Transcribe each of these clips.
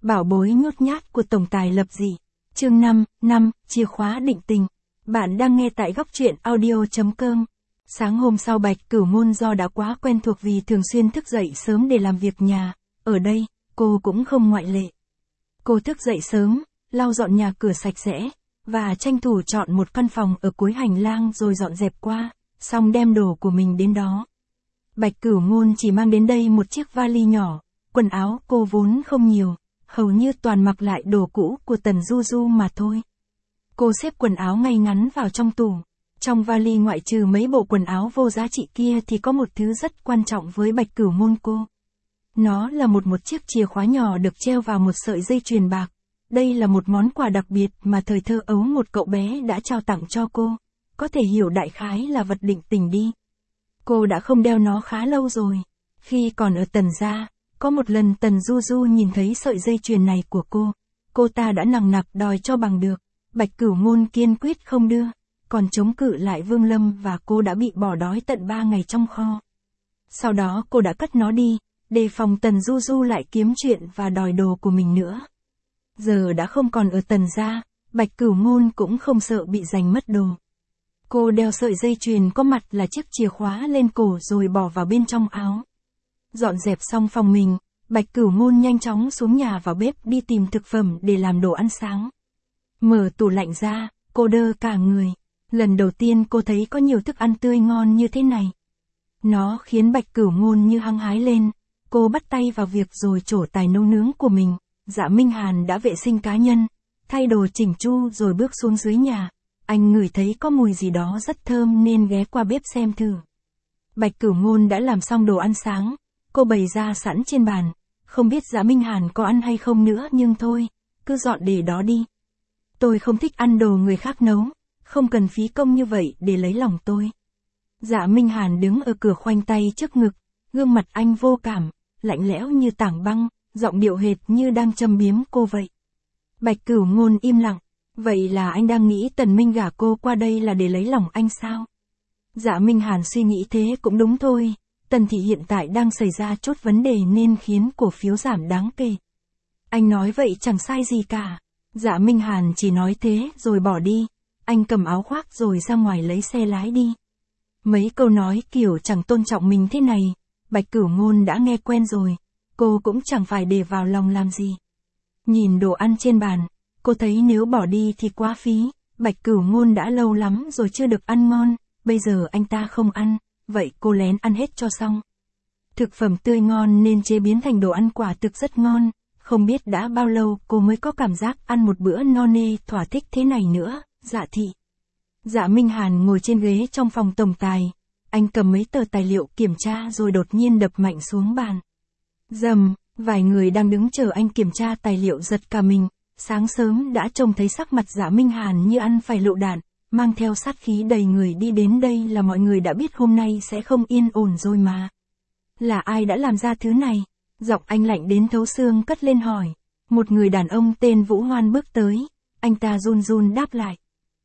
Bảo bối nhút nhát của tổng tài lập dị. Chương 5, chìa khóa định tình. Bạn đang nghe tại góc truyện audio.com. Sáng hôm sau Bạch Cửu Ngôn do đã quá quen thuộc vì thường xuyên thức dậy sớm để làm việc nhà, ở đây, cô cũng không ngoại lệ. Cô thức dậy sớm, lau dọn nhà cửa sạch sẽ, và tranh thủ chọn một căn phòng ở cuối hành lang rồi dọn dẹp qua, xong đem đồ của mình đến đó. Bạch Cửu Ngôn chỉ mang đến đây một chiếc vali nhỏ, quần áo cô vốn không nhiều, hầu như toàn mặc lại đồ cũ của Tần Du Du mà thôi. Cô xếp quần áo ngay ngắn vào trong tủ. Trong vali ngoại trừ mấy bộ quần áo vô giá trị kia thì có một thứ rất quan trọng với Bạch Cửu Ngôn cô. Nó là một chiếc chìa khóa nhỏ được treo vào một sợi dây chuyền bạc. Đây là một món quà đặc biệt mà thời thơ ấu một cậu bé đã trao tặng cho cô. Có thể hiểu đại khái là vật định tình đi. Cô đã không đeo nó khá lâu rồi. Khi còn ở Tần gia, có một lần Tần Du Du nhìn thấy sợi dây chuyền này của cô ta đã nằng nặc đòi cho bằng được. Bạch Cửu Ngôn kiên quyết không đưa, còn chống cự lại Vương Lâm và cô đã bị bỏ đói tận 3 ngày trong kho. Sau đó cô đã cất nó đi, đề phòng Tần Du Du lại kiếm chuyện và đòi đồ của mình nữa. Giờ đã không còn ở Tần gia, Bạch Cửu Ngôn cũng không sợ bị giành mất đồ. Cô đeo sợi dây chuyền có mặt là chiếc chìa khóa lên cổ rồi bỏ vào bên trong áo. Dọn dẹp xong phòng mình, Bạch Cửu Ngôn nhanh chóng xuống nhà vào bếp đi tìm thực phẩm để làm đồ ăn sáng. Mở tủ lạnh ra, cô đơ cả người. Lần đầu tiên cô thấy có nhiều thức ăn tươi ngon như thế này. Nó khiến Bạch Cửu Ngôn như hăng hái lên. Cô bắt tay vào việc rồi trổ tài nấu nướng của mình. Dạ Minh Hàn đã vệ sinh cá nhân, thay đồ chỉnh chu rồi bước xuống dưới nhà. Anh ngửi thấy có mùi gì đó rất thơm nên ghé qua bếp xem thử. Bạch Cửu Ngôn đã làm xong đồ ăn sáng. Cô bày ra sẵn trên bàn. Không biết Dạ Minh Hàn có ăn hay không nữa nhưng thôi, cứ dọn để đó đi. Tôi không thích ăn đồ người khác nấu, không cần phí công như vậy để lấy lòng tôi. Dạ Minh Hàn đứng ở cửa khoanh tay trước ngực, gương mặt anh vô cảm, lạnh lẽo như tảng băng, giọng điệu hệt như đang châm biếm cô vậy. Bạch Cửu Ngôn im lặng, vậy là anh đang nghĩ Tần Minh gả cô qua đây là để lấy lòng anh sao? Dạ Minh Hàn suy nghĩ thế cũng đúng thôi, Tần thị hiện tại đang xảy ra chút vấn đề nên khiến cổ phiếu giảm đáng kể. Anh nói vậy chẳng sai gì cả. Dạ Minh Hàn chỉ nói thế rồi bỏ đi. Anh cầm áo khoác rồi ra ngoài lấy xe lái đi. Mấy câu nói kiểu chẳng tôn trọng mình thế này, Bạch Cửu Ngôn đã nghe quen rồi. Cô cũng chẳng phải để vào lòng làm gì. Nhìn đồ ăn trên bàn, cô thấy nếu bỏ đi thì quá phí. Bạch Cửu Ngôn đã lâu lắm rồi chưa được ăn ngon, bây giờ anh ta không ăn, vậy cô lén ăn hết cho xong. Thực phẩm tươi ngon nên chế biến thành đồ ăn quả thực rất ngon. Không biết đã bao lâu cô mới có cảm giác ăn một bữa no nê thỏa thích thế này nữa. Dạ thị. Dạ Minh Hàn ngồi trên ghế trong phòng tổng tài. Anh cầm mấy tờ tài liệu kiểm tra rồi đột nhiên đập mạnh xuống bàn. Rầm, vài người đang đứng chờ anh kiểm tra tài liệu giật cả mình. Sáng sớm đã trông thấy sắc mặt Dạ Minh Hàn như ăn phải lựu đạn, mang theo sát khí đầy người đi đến đây là mọi người đã biết hôm nay sẽ không yên ổn rồi mà. Là ai đã làm ra thứ này? Giọng anh lạnh đến thấu xương cất lên hỏi. Một người đàn ông tên Vũ Hoan bước tới. Anh ta run run đáp lại.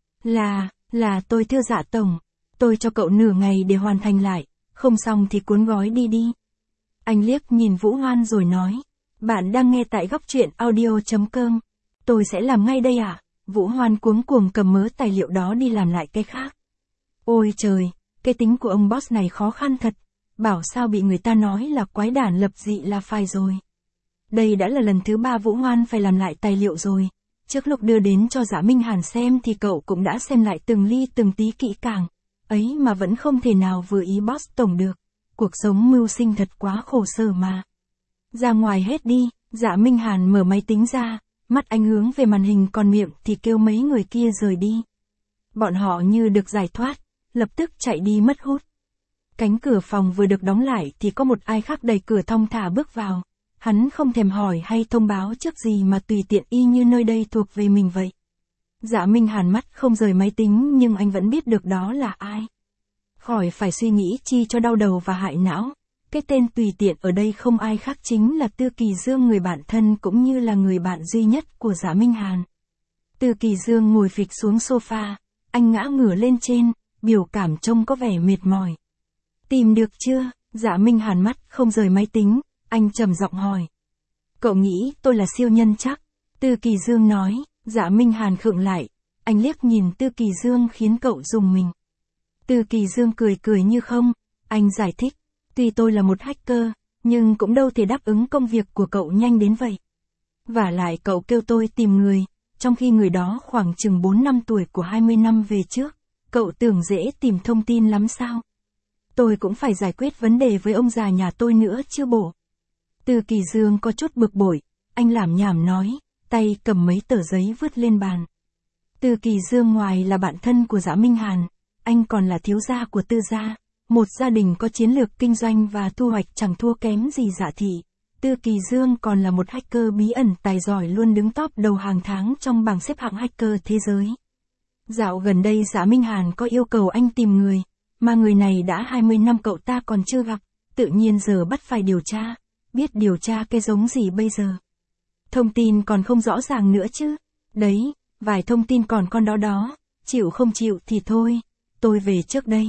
Là tôi thưa Dạ tổng. Tôi cho cậu nửa ngày để hoàn thành lại. Không xong thì cuốn gói đi đi. Anh liếc nhìn Vũ Hoan rồi nói. Bạn đang nghe tại góc truyện audio.com. Tôi sẽ làm ngay đây ạ. Vũ Hoan cuống cuồng cầm mớ tài liệu đó đi làm lại cái khác. Ôi trời, cái tính của ông boss này khó khăn thật. Bảo sao bị người ta nói là quái đản lập dị là phải rồi. Đây đã là lần thứ 3 Vũ Hoan phải làm lại tài liệu rồi. Trước lúc đưa đến cho Dạ Minh Hàn xem thì cậu cũng đã xem lại từng ly từng tí kỹ càng. Ấy mà vẫn không thể nào vừa ý boss tổng được. Cuộc sống mưu sinh thật quá khổ sở mà. Ra ngoài hết đi. Dạ Minh Hàn mở máy tính ra. Mắt anh hướng về màn hình còn miệng thì kêu mấy người kia rời đi. Bọn họ như được giải thoát, lập tức chạy đi mất hút. Cánh cửa phòng vừa được đóng lại thì có một ai khác đẩy cửa thong thả bước vào. Hắn không thèm hỏi hay thông báo trước gì mà tùy tiện y như nơi đây thuộc về mình vậy. Dạ Minh Hàn mắt không rời máy tính nhưng anh vẫn biết được đó là ai. Khỏi phải suy nghĩ chi cho đau đầu và hại não. Cái tên tùy tiện ở đây không ai khác chính là Tư Kỳ Dương, người bạn thân cũng như là người bạn duy nhất của Dạ Minh Hàn. Tư Kỳ Dương ngồi phịch xuống sofa, anh ngã ngửa lên trên, biểu cảm trông có vẻ mệt mỏi. Tìm được chưa? Dạ Minh Hàn mắt không rời máy tính, anh trầm giọng hỏi. Cậu nghĩ tôi là siêu nhân chắc? Tư Kỳ Dương nói. Dạ Minh Hàn khựng lại. Anh liếc nhìn Tư Kỳ Dương khiến cậu rùng mình. Tư Kỳ Dương cười cười như không. Anh giải thích. Tuy tôi là một hacker, nhưng cũng đâu thể đáp ứng công việc của cậu nhanh đến vậy. Vả lại cậu kêu tôi tìm người, trong khi người đó khoảng chừng 4 năm tuổi của 20 năm về trước. Cậu tưởng dễ tìm thông tin lắm sao? Tôi cũng phải giải quyết vấn đề với ông già nhà tôi nữa chứ bộ. Tư Kỳ Dương có chút bực bội, anh lảm nhảm nói, tay cầm mấy tờ giấy vứt lên bàn. Tư Kỳ Dương ngoài là bạn thân của Dạ Minh Hàn, anh còn là thiếu gia của Tư gia, một gia đình có chiến lược kinh doanh và thu hoạch chẳng thua kém gì Dạ thị. Tư Kỳ Dương còn là một hacker bí ẩn tài giỏi luôn đứng top đầu hàng tháng trong bảng xếp hạng hacker thế giới. Dạo gần đây Dạ Minh Hàn có yêu cầu anh tìm người, mà người này đã 20 năm cậu ta còn chưa gặp, tự nhiên giờ bắt phải điều tra, biết điều tra cái giống gì bây giờ. Thông tin còn không rõ ràng nữa chứ, đấy, vài thông tin còn con đó, chịu không chịu thì thôi, tôi về trước đây.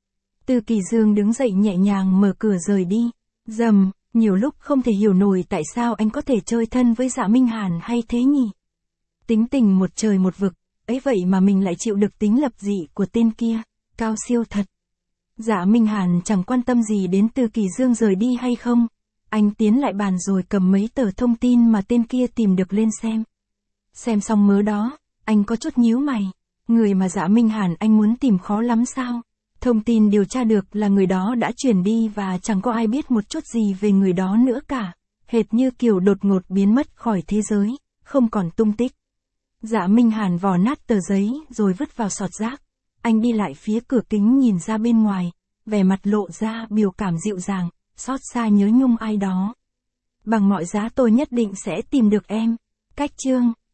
Tư Kỳ Dương đứng dậy nhẹ nhàng mở cửa rời đi, rầm, nhiều lúc không thể hiểu nổi tại sao anh có thể chơi thân với Dạ Minh Hàn hay thế nhỉ. Tính tình một trời một vực, ấy vậy mà mình lại chịu được tính lập dị của tên kia, cao siêu thật. Dạ Minh Hàn chẳng quan tâm gì đến Tư Kỳ Dương rời đi hay không. Anh tiến lại bàn rồi cầm mấy tờ thông tin mà tên kia tìm được lên xem. Xem xong mớ đó, anh có chút nhíu mày. Người mà Dạ Minh Hàn anh muốn tìm khó lắm sao? Thông tin điều tra được là người đó đã chuyển đi và chẳng có ai biết một chút gì về người đó nữa cả. Hệt như kiểu đột ngột biến mất khỏi thế giới, không còn tung tích. Dạ Minh Hàn vò nát tờ giấy rồi vứt vào sọt rác. Anh đi lại phía cửa kính nhìn ra bên ngoài, vẻ mặt lộ ra biểu cảm dịu dàng, xót xa nhớ nhung ai đó. Bằng mọi giá tôi nhất định sẽ tìm được em. Cách chương